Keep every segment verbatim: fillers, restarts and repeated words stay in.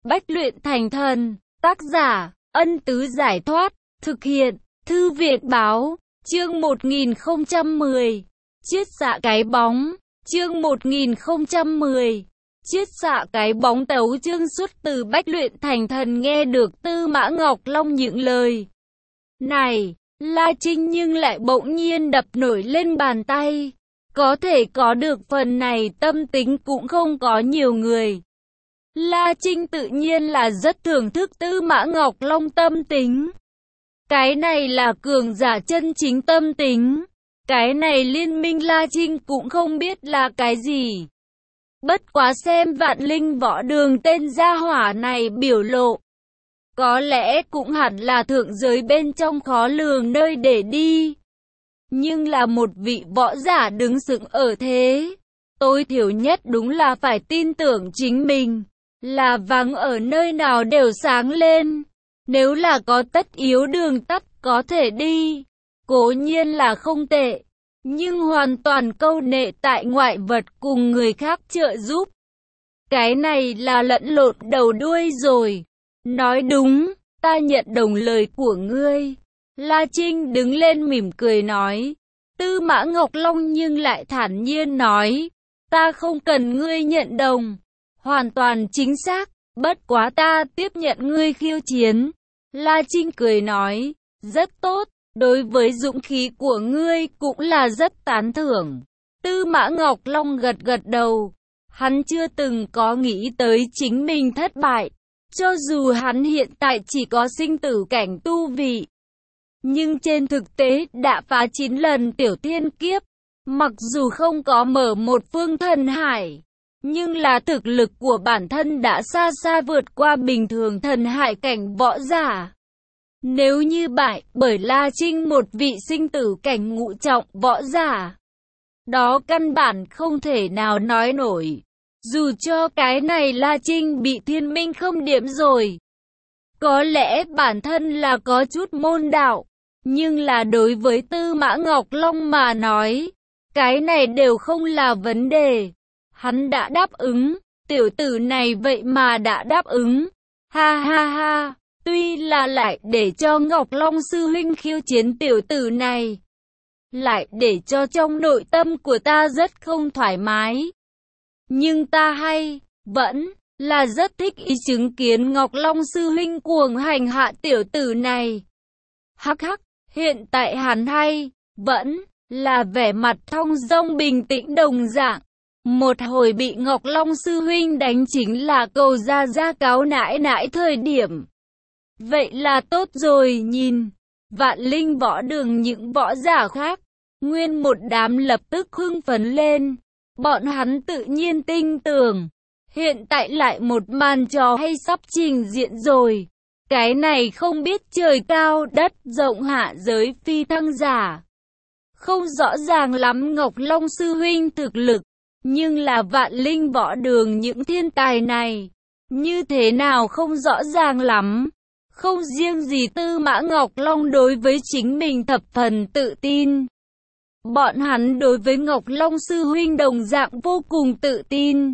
Bách luyện thành thần. Tác giả, Ân Tứ Giải Thoát. Thực hiện, Thư Viện Báo. Chương một nghìn không trăm mười. Chiết xạ cái bóng. Chương một nghìn không trăm mười. Chiết xạ cái bóng. Tấu chương xuất từ Bách luyện thành thần. Nghe được Tư Mã Ngọc Long những lời này, La Trinh nhưng lại bỗng nhiên đập nổi lên bàn tay. Có thể có được phần này tâm tính cũng không có nhiều người. La Trinh tự nhiên là rất thưởng thức Tư Mã Ngọc Long tâm tính. Cái này là cường giả chân chính tâm tính. Cái này liên minh La Trinh cũng không biết là cái gì. Bất quá xem Vạn Linh Võ Đường tên gia hỏa này biểu lộ, có lẽ cũng hẳn là thượng giới bên trong khó lường nơi để đi. Nhưng là một vị võ giả đứng sững ở thế, tối thiểu nhất đúng là phải tin tưởng chính mình, là vắng ở nơi nào đều sáng lên. Nếu là có tất yếu đường tắt có thể đi, cố nhiên là không tệ, nhưng hoàn toàn câu nệ tại ngoại vật cùng người khác trợ giúp, cái này là lẫn lộn đầu đuôi rồi. Nói đúng, ta nhận đồng lời của ngươi. La Trinh đứng lên mỉm cười nói. Tư Mã Ngọc Long nhưng lại thản nhiên nói, ta không cần ngươi nhận đồng. Hoàn toàn chính xác, bất quá ta tiếp nhận ngươi khiêu chiến. La Trinh cười nói, rất tốt, đối với dũng khí của ngươi cũng là rất tán thưởng. Tư Mã Ngọc Long gật gật đầu, hắn chưa từng có nghĩ tới chính mình thất bại. Cho dù hắn hiện tại chỉ có sinh tử cảnh tu vị, nhưng trên thực tế đã phá chín lần tiểu thiên kiếp. Mặc dù không có mở một phương thần hải, nhưng là thực lực của bản thân đã xa xa vượt qua bình thường thần hải cảnh võ giả. Nếu như bại bởi La Trinh một vị sinh tử cảnh ngũ trọng võ giả, đó căn bản không thể nào nói nổi. Dù cho cái này La Trinh bị thiên minh không điểm rồi, có lẽ bản thân là có chút môn đạo, nhưng là đối với Tư Mã Ngọc Long mà nói, cái này đều không là vấn đề. Hắn đã đáp ứng, tiểu tử này vậy mà đã đáp ứng. Ha ha ha, tuy là lại để cho Ngọc Long sư huynh khiêu chiến tiểu tử này, lại để cho trong nội tâm của ta rất không thoải mái. Nhưng ta hay, vẫn là rất thích ý chứng kiến Ngọc Long sư huynh cuồng hành hạ tiểu tử này. Hắc hắc, hiện tại hắn hay, vẫn là vẻ mặt thong dong bình tĩnh đồng dạng. Một hồi bị Ngọc Long sư huynh đánh chính là cầu ra ra cáo nãi nãi thời điểm. Vậy là tốt rồi. Nhìn Vạn Linh Võ Đường những võ giả khác, nguyên một đám lập tức hưng phấn lên. Bọn hắn tự nhiên tin tưởng, hiện tại lại một màn trò hay sắp trình diễn rồi. Cái này không biết trời cao đất rộng hạ giới phi thăng giả. Không rõ ràng lắm Ngọc Long sư huynh thực lực, nhưng là Vạn Linh Võ Đường những thiên tài này, như thế nào không rõ ràng lắm. Không riêng gì Tư Mã Ngọc Long đối với chính mình thập phần tự tin, bọn hắn đối với Ngọc Long sư huynh đồng dạng vô cùng tự tin.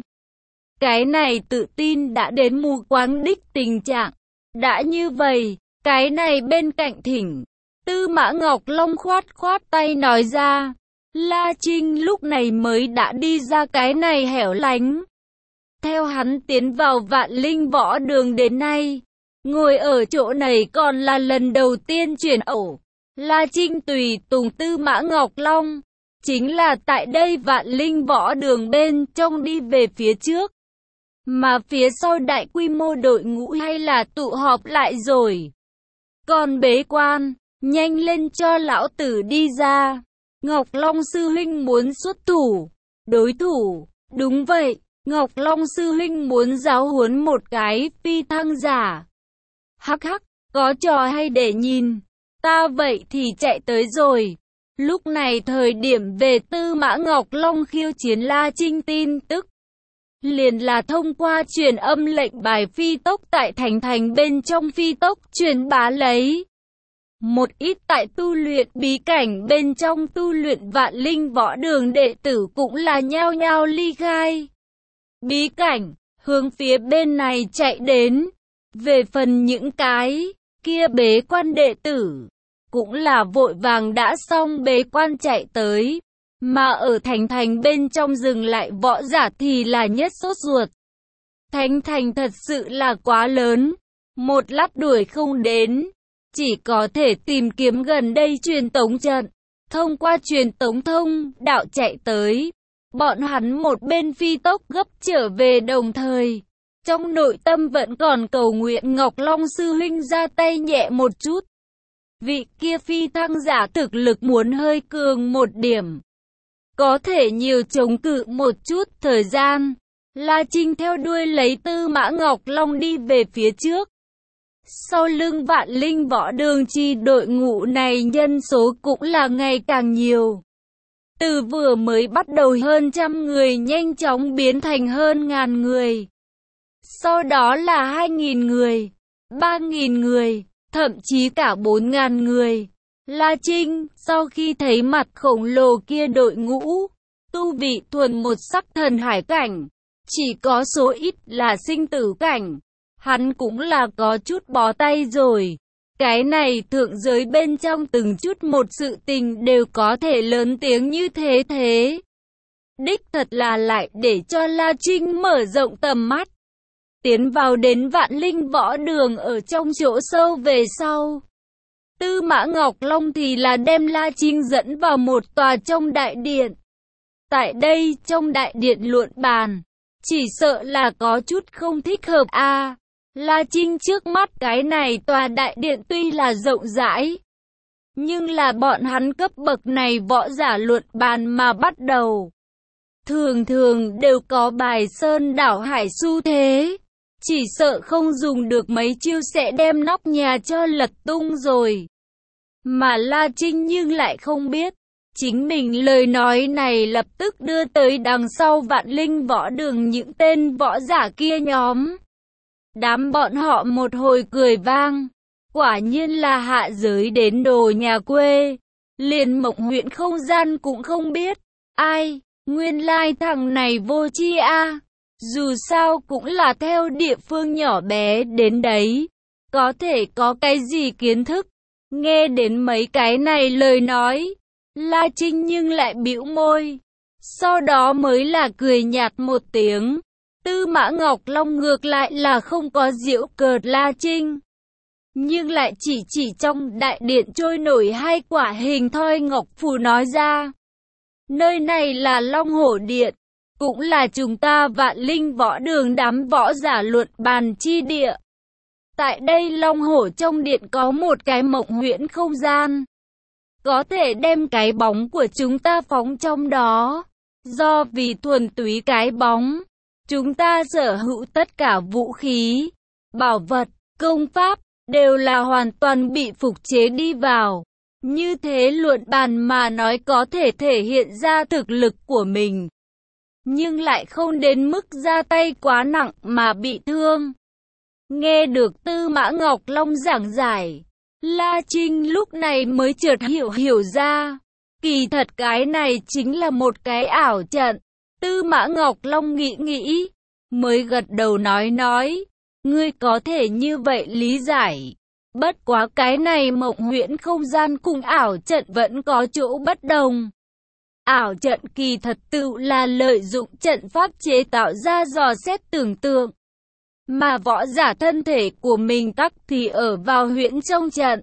Cái này tự tin đã đến mù quáng đích tình trạng. Đã như vậy, cái này bên cạnh thỉnh, Tư Mã Ngọc Long khoát khoát tay nói ra. La Trinh lúc này mới đã đi ra cái này hẻo lánh. Theo hắn tiến vào Vạn Linh Võ Đường đến nay, ngồi ở chỗ này còn là lần đầu tiên chuyển ẩu. La Trinh tùy tùng Tư Mã Ngọc Long, chính là tại đây Vạn Linh Võ Đường bên trong đi về phía trước. Mà phía sau đại quy mô đội ngũ hay là tụ họp lại rồi. Còn bế quan, nhanh lên cho lão tử đi ra. Ngọc Long sư huynh muốn xuất thủ. Đối thủ, đúng vậy, Ngọc Long sư huynh muốn giáo huấn một cái phi thăng giả. Hắc hắc, có trò hay để nhìn. Ta vậy thì chạy tới rồi. Lúc này thời điểm về Tư Mã Ngọc Long khiêu chiến La Trinh tin tức, liền là thông qua truyền âm lệnh bài phi tốc tại thành thành bên trong phi tốc truyền bá lấy. Một ít tại tu luyện bí cảnh bên trong tu luyện Vạn Linh Võ Đường đệ tử cũng là nhao nhao ly khai bí cảnh, hướng phía bên này chạy đến. Về phần những cái kia bế quan đệ tử, cũng là vội vàng đã xong bế quan chạy tới. Mà ở thành thành bên trong dừng lại võ giả thì là nhất sốt ruột. Thành thành thật sự là quá lớn, một lát đuổi không đến, chỉ có thể tìm kiếm gần đây truyền tống trận. Thông qua truyền tống thông đạo chạy tới, bọn hắn một bên phi tốc gấp trở về đồng thời. Trong nội tâm vẫn còn cầu nguyện Ngọc Long sư huynh ra tay nhẹ một chút. Vị kia phi thăng giả thực lực muốn hơi cường một điểm, có thể nhiều chống cự một chút thời gian. La Trinh theo đuôi lấy Tư Mã Ngọc Long đi về phía trước. Sau lưng Vạn Linh Võ Đường chi đội ngũ này nhân số cũng là ngày càng nhiều. Từ vừa mới bắt đầu hơn trăm người nhanh chóng biến thành hơn ngàn người. Sau đó là hai nghìn người, ba nghìn người, thậm chí cả bốn ngàn người. La Trinh, sau khi thấy mặt khổng lồ kia đội ngũ, tu vị thuần một sắc thần hải cảnh, chỉ có số ít là sinh tử cảnh, hắn cũng là có chút bó tay rồi. Cái này thượng giới bên trong từng chút một sự tình đều có thể lớn tiếng như thế thế. Đích thật là lại để cho La Trinh mở rộng tầm mắt. Tiến vào đến Vạn Linh Võ Đường ở trong chỗ sâu về sau. Tư Mã Ngọc Long thì là đem La Trinh dẫn vào một tòa trong đại điện. Tại đây trong đại điện luận bàn, chỉ sợ là có chút không thích hợp a. À, La Trinh trước mắt cái này tòa đại điện tuy là rộng rãi, nhưng là bọn hắn cấp bậc này võ giả luận bàn mà bắt đầu. Thường thường đều có bài sơn đảo hải xu thế. Chỉ sợ không dùng được mấy chiêu sẽ đem nóc nhà cho lật tung rồi. Mà La Trinh nhưng lại không biết, chính mình lời nói này lập tức đưa tới đằng sau Vạn Linh Võ Đường những tên võ giả kia nhóm. Đám bọn họ một hồi cười vang, quả nhiên là hạ giới đến đồ nhà quê, liền Mộng Huyễn không gian cũng không biết. Ai, nguyên lai thằng này vô tri a. Dù sao cũng là theo địa phương nhỏ bé đến đấy, có thể có cái gì kiến thức. Nghe đến mấy cái này lời nói, La Trinh nhưng lại bĩu môi, sau đó mới là cười nhạt một tiếng. Tư Mã Ngọc Long ngược lại là không có giễu cợt La Trinh, nhưng lại chỉ chỉ trong đại điện trôi nổi hai quả hình thoi ngọc phù nói ra. Nơi này là Long Hổ Điện, cũng là chúng ta Vạn Linh Võ Đường đám võ giả luận bàn chi địa. Tại đây Long Hổ trong điện có một cái Mộng Huyễn không gian, có thể đem cái bóng của chúng ta phóng trong đó. Do vì thuần túy cái bóng, chúng ta sở hữu tất cả vũ khí, bảo vật, công pháp, đều là hoàn toàn bị phục chế đi vào. Như thế luận bàn mà nói có thể thể hiện ra thực lực của mình, nhưng lại không đến mức ra tay quá nặng mà bị thương. Nghe được Tư Mã Ngọc Long giảng giải, La Trinh lúc này mới chợt hiểu hiểu ra. Kỳ thật cái này chính là một cái ảo trận. Tư Mã Ngọc Long nghĩ nghĩ, mới gật đầu nói nói, ngươi có thể như vậy lý giải. Bất quá cái này Mộng Huyễn không gian cùng ảo trận vẫn có chỗ bất đồng. Ảo trận kỳ thật tự là lợi dụng trận pháp chế tạo ra dò xét tưởng tượng, mà võ giả thân thể của mình tắc thì ở vào huyễn trong trận.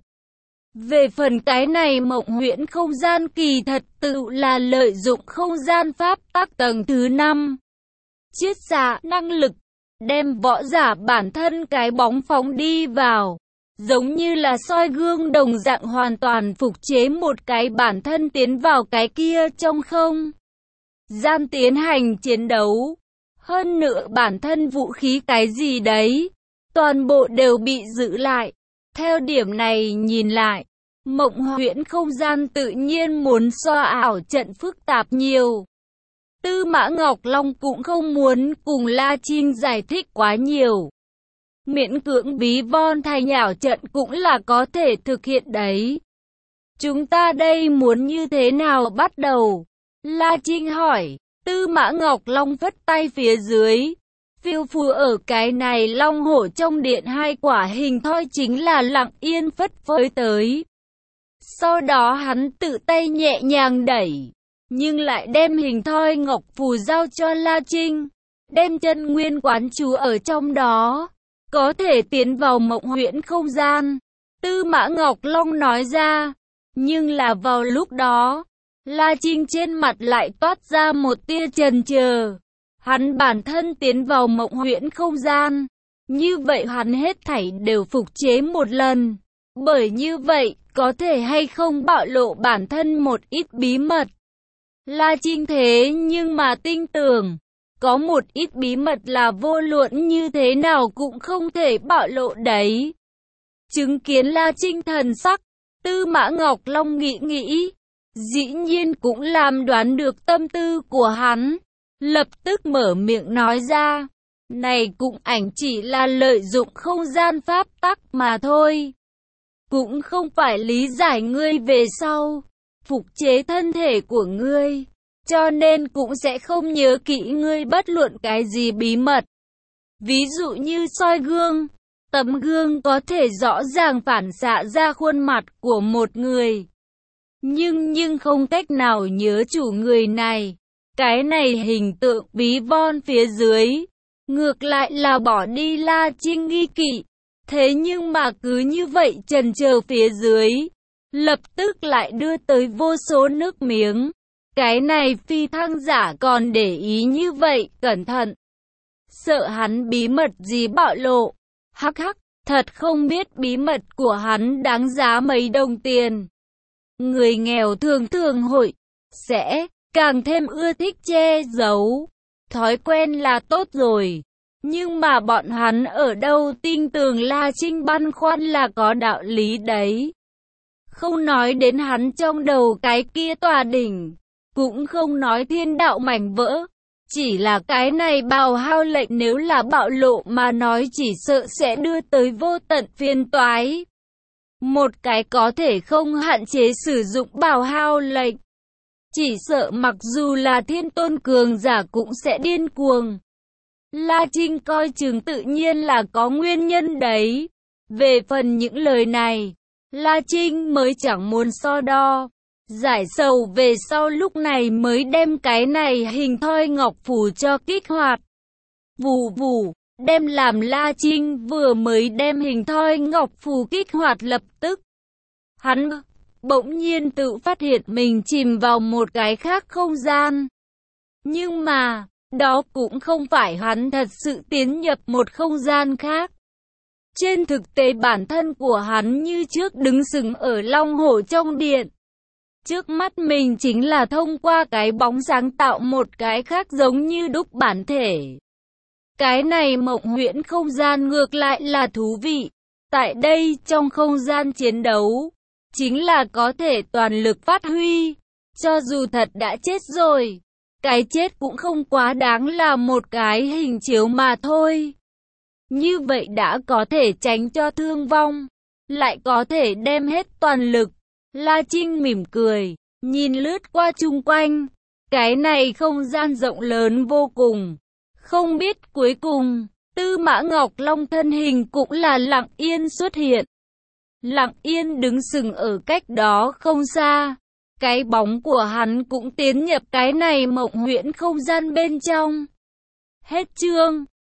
Về phần cái này Mộng Huyễn không gian kỳ thật tự là lợi dụng không gian pháp tắc tầng thứ năm. Chiết xạ năng lực, đem võ giả bản thân cái bóng phóng đi vào. Giống như là soi gương đồng dạng hoàn toàn phục chế một cái bản thân tiến vào cái kia trong không gian tiến hành chiến đấu. Hơn nữa bản thân vũ khí cái gì đấy, toàn bộ đều bị giữ lại. Theo điểm này nhìn lại, Mộng Huyễn không gian tự nhiên muốn so ảo trận phức tạp nhiều. Tư Mã Ngọc Long cũng không muốn cùng La Trinh giải thích quá nhiều. Miễn cưỡng bí von thành ảo trận cũng là có thể thực hiện đấy. Chúng ta đây muốn như thế nào bắt đầu? La Trinh hỏi. Tư Mã Ngọc Long vất tay phía dưới. Phiêu phù ở cái này long hổ trong điện, hai quả hình thoi chính là lặng yên phất phới tới. Sau đó hắn tự tay nhẹ nhàng đẩy, nhưng lại đem hình thoi ngọc phù giao cho La Trinh, đem chân nguyên quán chú ở trong đó, có thể tiến vào mộng huyễn không gian. Tư Mã Ngọc Long nói ra, nhưng là vào lúc đó, La Trinh trên mặt lại toát ra một tia chần chờ. Hắn bản thân tiến vào mộng huyễn không gian, như vậy hắn hết thảy đều phục chế một lần. Bởi như vậy, có thể hay không bạo lộ bản thân một ít bí mật. La Trinh thế nhưng mà tin tưởng, có một ít bí mật là vô luận như thế nào cũng không thể bạo lộ đấy. Chứng kiến La Trinh thần sắc, Tư Mã Ngọc Long nghĩ nghĩ, dĩ nhiên cũng làm đoán được tâm tư của hắn, lập tức mở miệng nói ra, này cũng ảnh chỉ là lợi dụng không gian pháp tắc mà thôi. Cũng không phải lý giải ngươi về sau, phục chế thân thể của ngươi, cho nên cũng sẽ không nhớ kỹ ngươi bất luận cái gì bí mật. Ví dụ như soi gương, tấm gương có thể rõ ràng phản xạ ra khuôn mặt của một người, nhưng nhưng không cách nào nhớ chủ người này. Cái này hình tượng ví von phía dưới, ngược lại là bỏ đi La Trinh nghi kỵ. Thế nhưng mà cứ như vậy chần chờ phía dưới, lập tức lại đưa tới vô số nước miếng. Cái này phi thăng giả còn để ý như vậy, cẩn thận. Sợ hắn bí mật gì bạo lộ. Hắc hắc, thật không biết bí mật của hắn đáng giá mấy đồng tiền. Người nghèo thường thường hội, sẽ càng thêm ưa thích che giấu. Thói quen là tốt rồi. Nhưng mà bọn hắn ở đâu tin tưởng La Trinh băn khoăn là có đạo lý đấy. Không nói đến hắn trong đầu cái kia tòa đỉnh, cũng không nói thiên đạo mảnh vỡ. Chỉ là cái này bào hao lệnh nếu là bạo lộ mà nói chỉ sợ sẽ đưa tới vô tận phiền toái. Một cái có thể không hạn chế sử dụng bào hao lệnh, chỉ sợ mặc dù là thiên tôn cường giả cũng sẽ điên cuồng. La Trinh coi chừng tự nhiên là có nguyên nhân đấy. Về phần những lời này, La Trinh mới chẳng muốn so đo. Giải sầu về sau lúc này mới đem cái này hình thoi ngọc phù cho kích hoạt. Vù vù, đem làm La Trinh vừa mới đem hình thoi ngọc phù kích hoạt lập tức. Hắn bỗng nhiên tự phát hiện mình chìm vào một cái khác không gian. Nhưng mà, đó cũng không phải hắn thật sự tiến nhập một không gian khác. Trên thực tế bản thân của hắn như trước đứng sừng ở Long Hổ trong điện. Trước mắt mình chính là thông qua cái bóng sáng tạo một cái khác giống như đúc bản thể. Cái này mộng huyễn không gian ngược lại là thú vị. Tại đây trong không gian chiến đấu, chính là có thể toàn lực phát huy. Cho dù thật đã chết rồi, cái chết cũng không quá đáng là một cái hình chiếu mà thôi. Như vậy đã có thể tránh cho thương vong, lại có thể đem hết toàn lực. La Trinh mỉm cười, nhìn lướt qua chung quanh. Cái này không gian rộng lớn vô cùng. Không biết cuối cùng, Tư Mã Ngọc Long thân hình cũng là lặng yên xuất hiện. Lặng yên đứng sừng ở cách đó không xa. Cái bóng của hắn cũng tiến nhập cái này mộng huyễn không gian bên trong. Hết chương.